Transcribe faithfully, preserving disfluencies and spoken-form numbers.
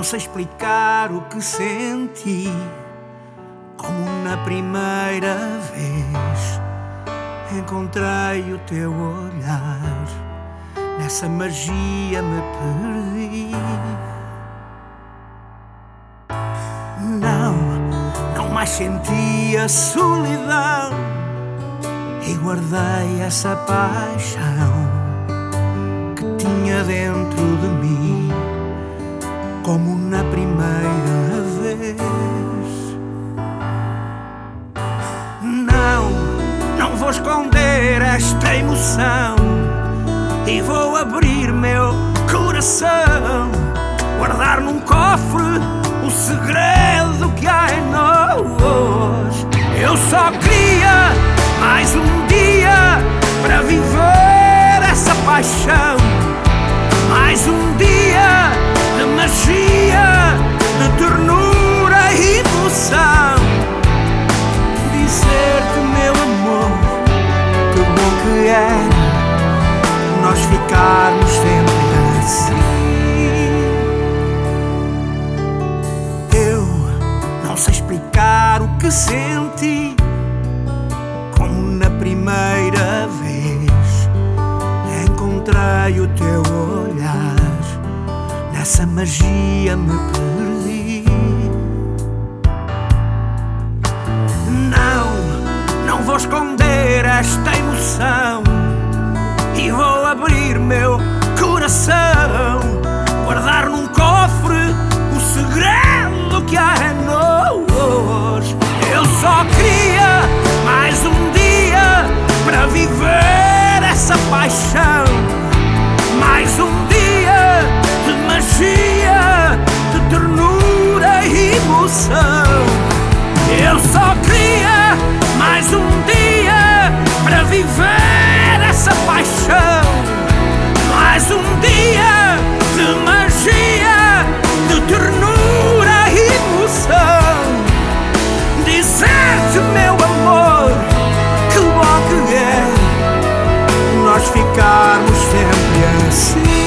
Não sei explicar o que senti, como na primeira vez encontrei o teu olhar, nessa magia me perdi. Não, não mais senti a solidão e guardei essa paixão que tinha dentro de mim, como na primeira vez. Não, não vou esconder esta emoção e vou abrir meu coração, guardar num cofre o segredo que há em nós. Eu só queria mais um dia para viver essa paixão, mais um dia de magia, de ternura e emoção. Dizer-te, meu amor, que bom que é nós ficarmos sempre assim. Eu não sei explicar o que senti, como na primeira vez encontrei o teu olhar, nessa magia me perdi. Não, não vou esconder esta emoção e vou abrir meu coração, guardar num cofre o segredo que há em nós. Eu só queria mais um dia para viver essa paixão, mais um dia de magia, de ternura e emoção. Eu só queria mais um dia para viver essa paixão, mais um dia de magia, de ternura e emoção. Dizer-te, meu amor, que bom que é nós ficarmos sempre assim.